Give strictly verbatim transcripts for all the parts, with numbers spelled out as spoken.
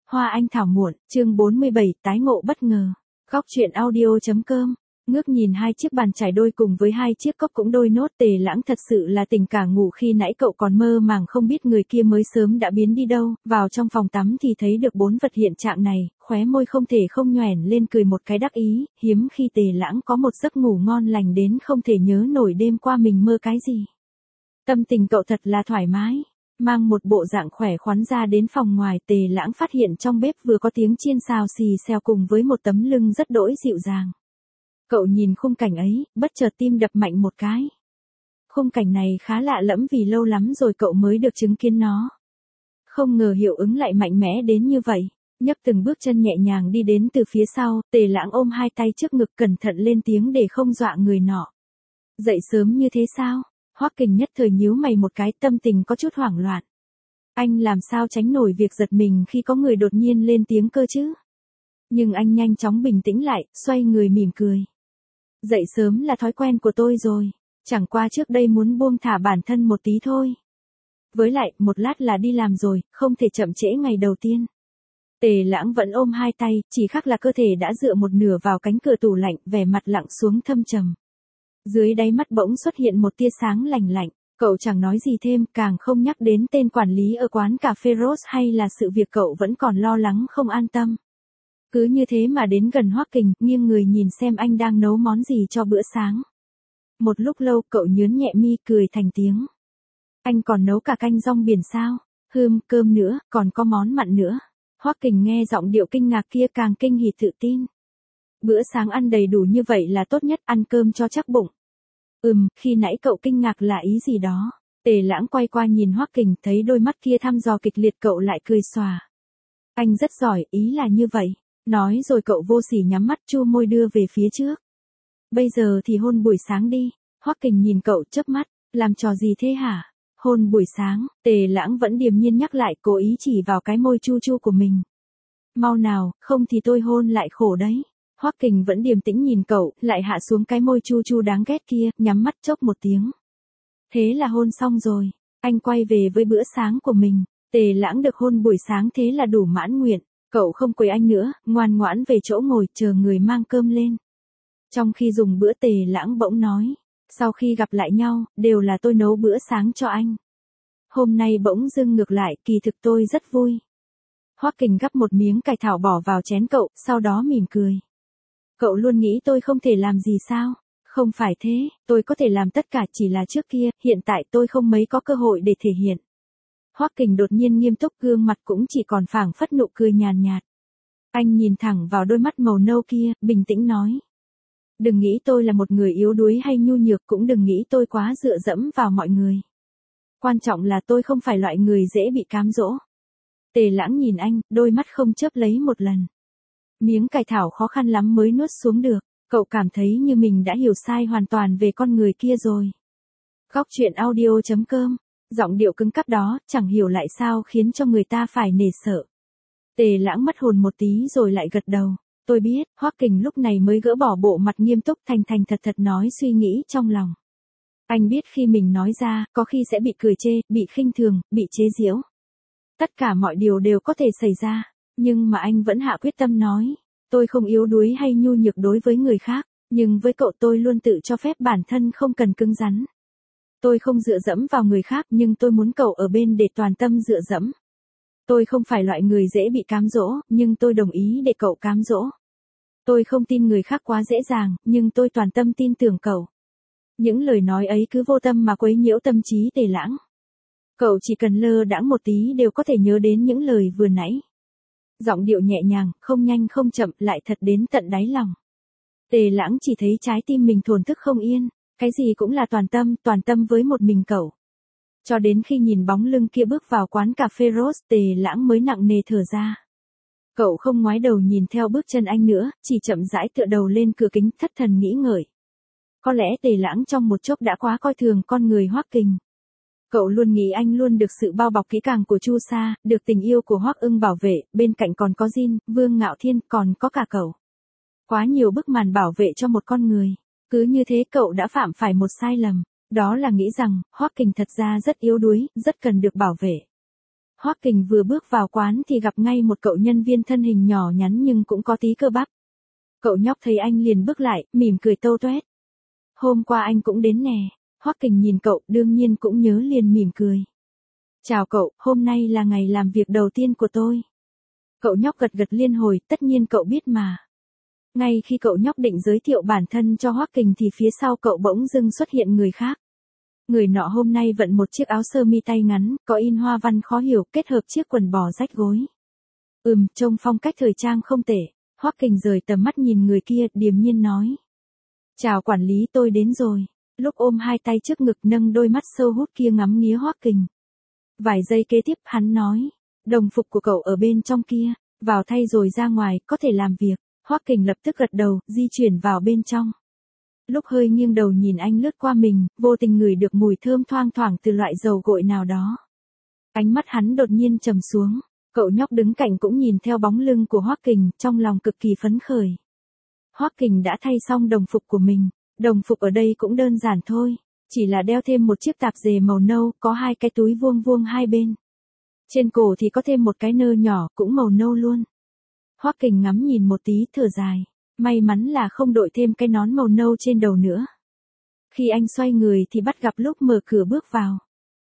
Hoa anh thảo muộn, chương bốn mươi bảy, tái ngộ bất ngờ. Góc truyện audio.com. Ngước nhìn hai chiếc bàn trải đôi cùng với hai chiếc cốc cũng đôi nốt, Tề Lãng thật sự là tỉnh cả ngủ khi nãy cậu còn mơ màng không biết người kia mới sớm đã biến đi đâu, vào trong phòng tắm thì thấy được bốn vật hiện trạng này, khóe môi không thể không nhoẻn lên cười một cái đắc ý, hiếm khi Tề Lãng có một giấc ngủ ngon lành đến không thể nhớ nổi đêm qua mình mơ cái gì. Tâm tình cậu thật là thoải mái. Mang một bộ dạng khỏe khoắn ra đến phòng ngoài, Tề Lãng phát hiện trong bếp vừa có tiếng chiên xào xì xèo cùng với một tấm lưng rất đỗi dịu dàng. Cậu nhìn khung cảnh ấy, bất chợt tim đập mạnh một cái. Khung cảnh này khá lạ lẫm vì lâu lắm rồi cậu mới được chứng kiến nó. Không ngờ hiệu ứng lại mạnh mẽ đến như vậy. Nhấc từng bước chân nhẹ nhàng đi đến từ phía sau, Tề Lãng ôm hai tay trước ngực cẩn thận lên tiếng để không dọa người nọ. Dậy sớm như thế sao? Hoắc Kình nhất thời nhíu mày một cái, tâm tình có chút hoảng loạn. Anh làm sao tránh nổi việc giật mình khi có người đột nhiên lên tiếng cơ chứ? Nhưng anh nhanh chóng bình tĩnh lại, xoay người mỉm cười. Dậy sớm là thói quen của tôi rồi, chẳng qua trước đây muốn buông thả bản thân một tí thôi. Với lại, một lát là đi làm rồi, không thể chậm trễ ngày đầu tiên. Tề Lãng vẫn ôm hai tay, chỉ khác là cơ thể đã dựa một nửa vào cánh cửa tủ lạnh, vẻ mặt lặng xuống thâm trầm. Dưới đáy mắt bỗng xuất hiện một tia sáng lành lạnh, cậu chẳng nói gì thêm, càng không nhắc đến tên quản lý ở quán cà phê Rose hay là sự việc cậu vẫn còn lo lắng không an tâm. Cứ như thế mà đến gần Hoắc Kình, nghiêng người nhìn xem anh đang nấu món gì cho bữa sáng. Một lúc lâu cậu nhướng nhẹ mi cười thành tiếng. Anh còn nấu cả canh rong biển sao? Hừm, cơm nữa, còn có món mặn nữa. Hoắc Kình nghe giọng điệu kinh ngạc kia càng kinh hỉ tự tin. Bữa sáng ăn đầy đủ như vậy là tốt nhất, ăn cơm cho chắc bụng. Ừm, khi nãy cậu kinh ngạc là ý gì đó? Tề Lãng quay qua nhìn Hoắc Kình, thấy đôi mắt kia thăm dò kịch liệt cậu lại cười xòa. Anh rất giỏi, ý là như vậy. Nói rồi cậu vô sỉ nhắm mắt chu môi đưa về phía trước. Bây giờ thì hôn buổi sáng đi. Hoắc Kình nhìn cậu chớp mắt, làm trò gì thế hả? Hôn buổi sáng, Tề Lãng vẫn điềm nhiên nhắc lại, cố ý chỉ vào cái môi chu chu của mình. Mau nào, không thì tôi hôn lại khổ đấy. Hoắc Kình vẫn điềm tĩnh nhìn cậu, lại hạ xuống cái môi chu chu đáng ghét kia, nhắm mắt chốc một tiếng. Thế là hôn xong rồi, anh quay về với bữa sáng của mình. Tề Lãng được hôn buổi sáng thế là đủ mãn nguyện, cậu không quấy anh nữa, ngoan ngoãn về chỗ ngồi chờ người mang cơm lên. Trong khi dùng bữa Tề Lãng bỗng nói, sau khi gặp lại nhau, đều là tôi nấu bữa sáng cho anh. Hôm nay bỗng dưng ngược lại, kỳ thực tôi rất vui. Hoắc Kình gắp một miếng cải thảo bỏ vào chén cậu, sau đó mỉm cười. Cậu luôn nghĩ tôi không thể làm gì sao? Không phải thế, tôi có thể làm tất cả, chỉ là trước kia, hiện tại tôi không mấy có cơ hội để thể hiện. Hoắc Kình đột nhiên nghiêm túc, gương mặt cũng chỉ còn phảng phất nụ cười nhàn nhạt. Anh nhìn thẳng vào đôi mắt màu nâu kia, bình tĩnh nói. Đừng nghĩ tôi là một người yếu đuối hay nhu nhược, cũng đừng nghĩ tôi quá dựa dẫm vào mọi người. Quan trọng là tôi không phải loại người dễ bị cám dỗ. Tề Lãng nhìn anh, đôi mắt không chớp lấy một lần. Miếng cải thảo khó khăn lắm mới nuốt xuống được, cậu cảm thấy như mình đã hiểu sai hoàn toàn về con người kia rồi. Góc truyện audio.com, giọng điệu cứng cáp đó, chẳng hiểu lại sao khiến cho người ta phải nể sợ. Tề Lãng mất hồn một tí rồi lại gật đầu. Tôi biết. Hoắc Kình lúc này mới gỡ bỏ bộ mặt nghiêm túc, thành thành thật thật nói suy nghĩ trong lòng. Anh biết khi mình nói ra, có khi sẽ bị cười chê, bị khinh thường, bị chế giễu. Tất cả mọi điều đều có thể xảy ra, nhưng mà anh vẫn hạ quyết tâm nói. Tôi không yếu đuối hay nhu nhược đối với người khác, nhưng với cậu tôi luôn tự cho phép bản thân không cần cứng rắn. Tôi không dựa dẫm vào người khác, nhưng tôi muốn cậu ở bên để toàn tâm dựa dẫm. Tôi không phải loại người dễ bị cám dỗ, nhưng tôi đồng ý để cậu cám dỗ. Tôi không tin người khác quá dễ dàng, nhưng tôi toàn tâm tin tưởng cậu. Những lời nói ấy cứ vô tâm mà quấy nhiễu tâm trí Tề Lãng. Cậu chỉ cần lơ đãng một tí đều có thể nhớ đến những lời vừa nãy. Giọng điệu nhẹ nhàng, không nhanh không chậm, lại thật đến tận đáy lòng. Tề Lãng chỉ thấy trái tim mình thổn thức không yên, cái gì cũng là toàn tâm, toàn tâm với một mình cậu. Cho đến khi nhìn bóng lưng kia bước vào quán cà phê Rose, Tề Lãng mới nặng nề thở ra. Cậu không ngoái đầu nhìn theo bước chân anh nữa, chỉ chậm rãi tựa đầu lên cửa kính, thất thần nghĩ ngợi. Có lẽ Tề Lãng trong một chốc đã quá coi thường con người Hoắc Kình. Cậu luôn nghĩ anh luôn được sự bao bọc kỹ càng của Chu Sa, được tình yêu của Hoắc Ưng bảo vệ, bên cạnh còn có Jin, Vương Ngạo Thiên, còn có cả cậu. Quá nhiều bức màn bảo vệ cho một con người. Cứ như thế cậu đã phạm phải một sai lầm. Đó là nghĩ rằng, Hoắc Kình thật ra rất yếu đuối, rất cần được bảo vệ. Hoắc Kình vừa bước vào quán thì gặp ngay một cậu nhân viên thân hình nhỏ nhắn nhưng cũng có tí cơ bắp. Cậu nhóc thấy anh liền bước lại, mỉm cười tâu tuét. Hôm qua anh cũng đến nè. Hoắc Kình nhìn cậu, đương nhiên cũng nhớ liền mỉm cười. Chào cậu, hôm nay là ngày làm việc đầu tiên của tôi. Cậu nhóc gật gật liên hồi, tất nhiên cậu biết mà. Ngay khi cậu nhóc định giới thiệu bản thân cho Hoắc Kình thì phía sau cậu bỗng dưng xuất hiện người khác. Người nọ hôm nay vận một chiếc áo sơ mi tay ngắn, có in hoa văn khó hiểu, kết hợp chiếc quần bò rách gối. Ừm, trông phong cách thời trang không tệ. Hoắc Kình rời tầm mắt nhìn người kia, điềm nhiên nói. Chào quản lý, tôi đến rồi. Lúc ôm hai tay trước ngực nâng đôi mắt sâu hút kia ngắm nghía Hoắc Kình. Vài giây kế tiếp hắn nói. Đồng phục của cậu ở bên trong kia, vào thay rồi ra ngoài, có thể làm việc. Hoắc Kình lập tức gật đầu, di chuyển vào bên trong. Lúc hơi nghiêng đầu nhìn anh lướt qua mình, vô tình ngửi được mùi thơm thoang thoảng từ loại dầu gội nào đó. Ánh mắt hắn đột nhiên trầm xuống, cậu nhóc đứng cạnh cũng nhìn theo bóng lưng của Hoắc Kình, trong lòng cực kỳ phấn khởi. Hoắc Kình đã thay xong đồng phục của mình, đồng phục ở đây cũng đơn giản thôi, chỉ là đeo thêm một chiếc tạp dề màu nâu, có hai cái túi vuông vuông hai bên. Trên cổ thì có thêm một cái nơ nhỏ, cũng màu nâu luôn. Hoắc Kình ngắm nhìn một tí thở dài. May mắn là không đội thêm cái nón màu nâu trên đầu nữa. Khi anh xoay người thì bắt gặp lúc mở cửa bước vào.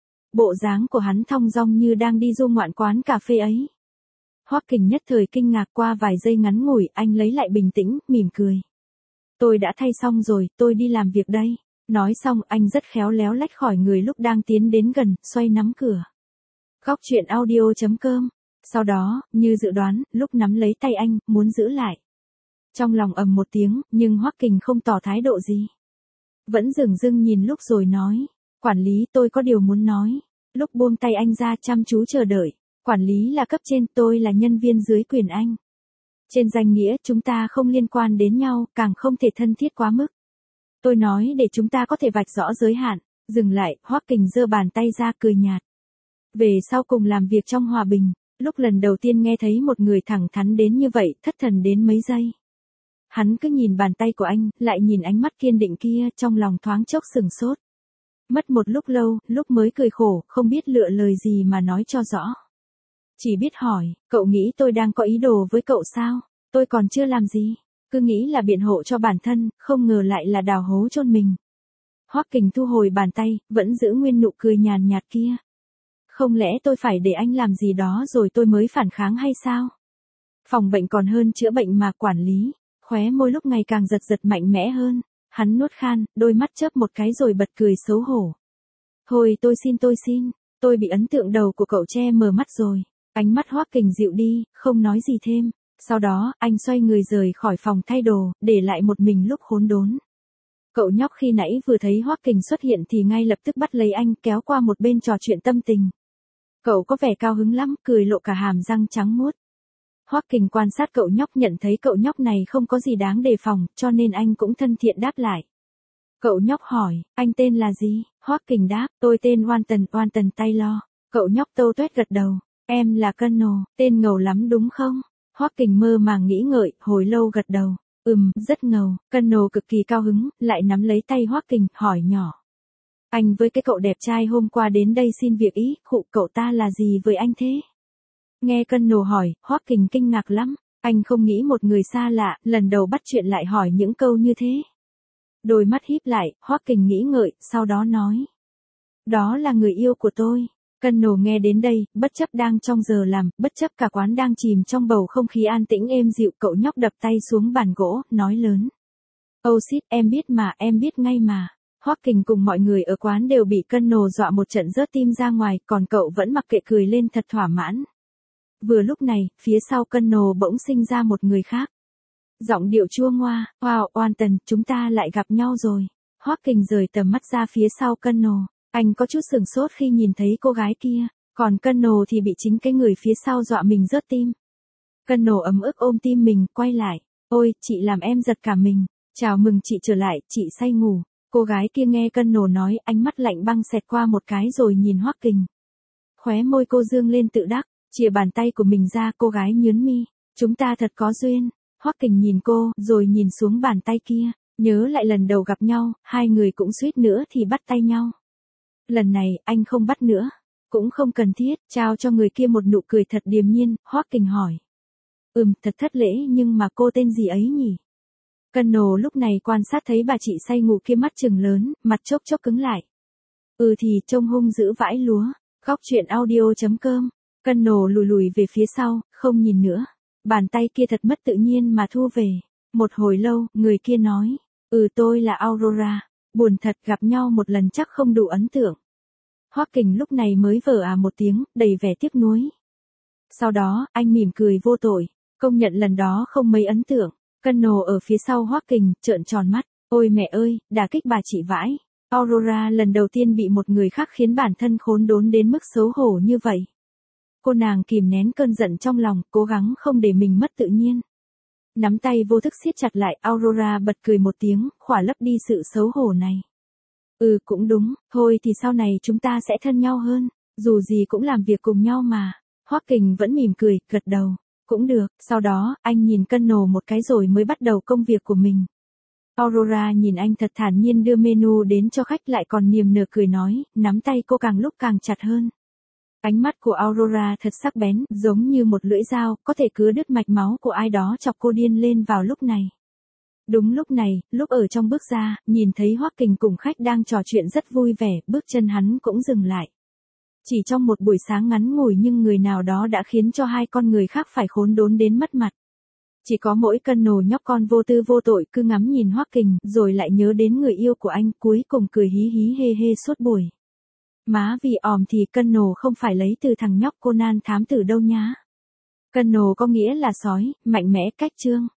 Bộ dáng của hắn thong dong như đang đi du ngoạn quán cà phê ấy. Hoắc Kình nhất thời kinh ngạc, qua vài giây ngắn ngủi, anh lấy lại bình tĩnh, mỉm cười. Tôi đã thay xong rồi, tôi đi làm việc đây. Nói xong anh rất khéo léo lách khỏi người lúc đang tiến đến gần, xoay nắm cửa. Góc truyện audio chấm com. Sau đó, như dự đoán, lúc nắm lấy tay anh, muốn giữ lại. Trong lòng ầm một tiếng, nhưng Hoắc Kình không tỏ thái độ gì. Vẫn dửng dưng nhìn lúc rồi nói. Quản lý, tôi có điều muốn nói. Lúc buông tay anh ra chăm chú chờ đợi. Quản lý là cấp trên, tôi là nhân viên dưới quyền anh. Trên danh nghĩa chúng ta không liên quan đến nhau, càng không thể thân thiết quá mức. Tôi nói để chúng ta có thể vạch rõ giới hạn. Dừng lại, Hoắc Kình giơ bàn tay ra cười nhạt. Về sau cùng làm việc trong hòa bình. Lúc lần đầu tiên nghe thấy một người thẳng thắn đến như vậy, thất thần đến mấy giây. Hắn cứ nhìn bàn tay của anh, lại nhìn ánh mắt kiên định kia, trong lòng thoáng chốc sừng sốt. Mất một lúc lâu, lúc mới cười khổ, không biết lựa lời gì mà nói cho rõ. Chỉ biết hỏi, cậu nghĩ tôi đang có ý đồ với cậu sao? Tôi còn chưa làm gì. Cứ nghĩ là biện hộ cho bản thân, không ngờ lại là đào hố chôn mình. Hoắc Kình thu hồi bàn tay, vẫn giữ nguyên nụ cười nhàn nhạt kia. Không lẽ tôi phải để anh làm gì đó rồi tôi mới phản kháng hay sao? Phòng bệnh còn hơn chữa bệnh mà quản lý. Khóe môi lúc ngày càng giật giật mạnh mẽ hơn. Hắn nuốt khan, đôi mắt chớp một cái rồi bật cười xấu hổ. Thôi tôi xin tôi xin, tôi bị ấn tượng đầu của cậu che mờ mắt rồi. Ánh mắt Hoắc Kình dịu đi, không nói gì thêm. Sau đó, anh xoay người rời khỏi phòng thay đồ, để lại một mình lúc khốn đốn. Cậu nhóc khi nãy vừa thấy Hoắc Kình xuất hiện thì ngay lập tức bắt lấy anh, kéo qua một bên trò chuyện tâm tình. Cậu có vẻ cao hứng lắm, cười lộ cả hàm răng trắng muốt. Hoắc Kình quan sát cậu nhóc, nhận thấy cậu nhóc này không có gì đáng đề phòng, cho nên anh cũng thân thiện đáp lại. Cậu nhóc hỏi, anh tên là gì? Hoắc Kình đáp, tôi tên Wanton, Wanton Taylor. Cậu nhóc tâu tuét gật đầu, em là Colonel, tên ngầu lắm đúng không? Hoắc Kình mơ màng nghĩ ngợi, hồi lâu gật đầu, ừm, rất ngầu. Colonel cực kỳ cao hứng, lại nắm lấy tay Hoắc Kình, hỏi nhỏ. Anh với cái cậu đẹp trai hôm qua đến đây xin việc ý, khụ cậu ta là gì với anh thế? Nghe Colonel hỏi, Hoắc Kình kinh ngạc lắm, anh không nghĩ một người xa lạ, lần đầu bắt chuyện lại hỏi những câu như thế. Đôi mắt híp lại, Hoắc Kình nghĩ ngợi, sau đó nói. Đó là người yêu của tôi. Colonel nghe đến đây, bất chấp đang trong giờ làm, bất chấp cả quán đang chìm trong bầu không khí an tĩnh êm dịu, cậu nhóc đập tay xuống bàn gỗ, nói lớn. Oh shit, em biết mà, em biết ngay mà. Hoắc Kình cùng mọi người ở quán đều bị Colonel dọa một trận rớt tim ra ngoài, còn cậu vẫn mặc kệ cười lên thật thỏa mãn. Vừa lúc này, phía sau Colonel bỗng sinh ra một người khác. Giọng điệu chua ngoa, wow, Wanton, chúng ta lại gặp nhau rồi. Hoắc Kình rời tầm mắt ra phía sau Colonel. Anh có chút sừng sốt khi nhìn thấy cô gái kia, còn Colonel thì bị chính cái người phía sau dọa mình rớt tim. Colonel ấm ức ôm tim mình, quay lại. Ôi, chị làm em giật cả mình. Chào mừng chị trở lại, chị say ngủ. Cô gái kia nghe Colonel nói, ánh mắt lạnh băng xẹt qua một cái rồi nhìn Hoắc Kình. Khóe môi cô dương lên tự đắc, chìa bàn tay của mình ra, cô gái nhướng mi. Chúng ta thật có duyên. Hoắc Kình nhìn cô, rồi nhìn xuống bàn tay kia, nhớ lại lần đầu gặp nhau, hai người cũng suýt nữa thì bắt tay nhau. Lần này, anh không bắt nữa. Cũng không cần thiết, trao cho người kia một nụ cười thật điềm nhiên, Hoắc Kình hỏi. Ừm, thật thất lễ nhưng mà cô tên gì ấy nhỉ? Colonel lúc này quan sát thấy bà chị say ngủ kia mắt trừng lớn, mặt chốc chốc cứng lại. Ừ thì trông hung dữ vãi lúa. Góc truyện audio.com. Colonel lùi lùi về phía sau, không nhìn nữa. Bàn tay kia thật mất tự nhiên mà thu về. Một hồi lâu, người kia nói. Ừ tôi là Aurora. Buồn thật gặp nhau một lần chắc không đủ ấn tượng. Hoắc Kình lúc này mới vờ à một tiếng, đầy vẻ tiếc nuối. Sau đó, anh mỉm cười vô tội, công nhận lần đó không mấy ấn tượng. Colonel ở phía sau Hoắc Kình, trợn tròn mắt. Ôi mẹ ơi, đả kích bà chị vãi. Aurora lần đầu tiên bị một người khác khiến bản thân khốn đốn đến mức xấu hổ như vậy. Cô nàng kìm nén cơn giận trong lòng, cố gắng không để mình mất tự nhiên. Nắm tay vô thức siết chặt lại, Aurora bật cười một tiếng, khỏa lấp đi sự xấu hổ này. Ừ cũng đúng, thôi thì sau này chúng ta sẽ thân nhau hơn, dù gì cũng làm việc cùng nhau mà. Hoắc Kình vẫn mỉm cười, gật đầu. Cũng được, sau đó, anh nhìn Colonel một cái rồi mới bắt đầu công việc của mình. Aurora nhìn anh thật thản nhiên đưa menu đến cho khách lại còn niềm nở cười nói, nắm tay cô càng lúc càng chặt hơn. Ánh mắt của Aurora thật sắc bén, giống như một lưỡi dao, có thể cứa đứt mạch máu của ai đó chọc cô điên lên vào lúc này. Đúng lúc này, lúc ở trong bước ra, nhìn thấy Hoắc Kình cùng khách đang trò chuyện rất vui vẻ, bước chân hắn cũng dừng lại. Chỉ trong một buổi sáng ngắn ngủi nhưng người nào đó đã khiến cho hai con người khác phải khốn đốn đến mất mặt. Chỉ có mỗi Colonel nhóc con vô tư vô tội cứ ngắm nhìn Hoắc Kình, rồi lại nhớ đến người yêu của anh, cuối cùng cười hí hí hê hê suốt buổi. Má vì òm thì Colonel không phải lấy từ thằng nhóc Conan thám tử đâu nhá. Colonel có nghĩa là sói, mạnh mẽ cách trương.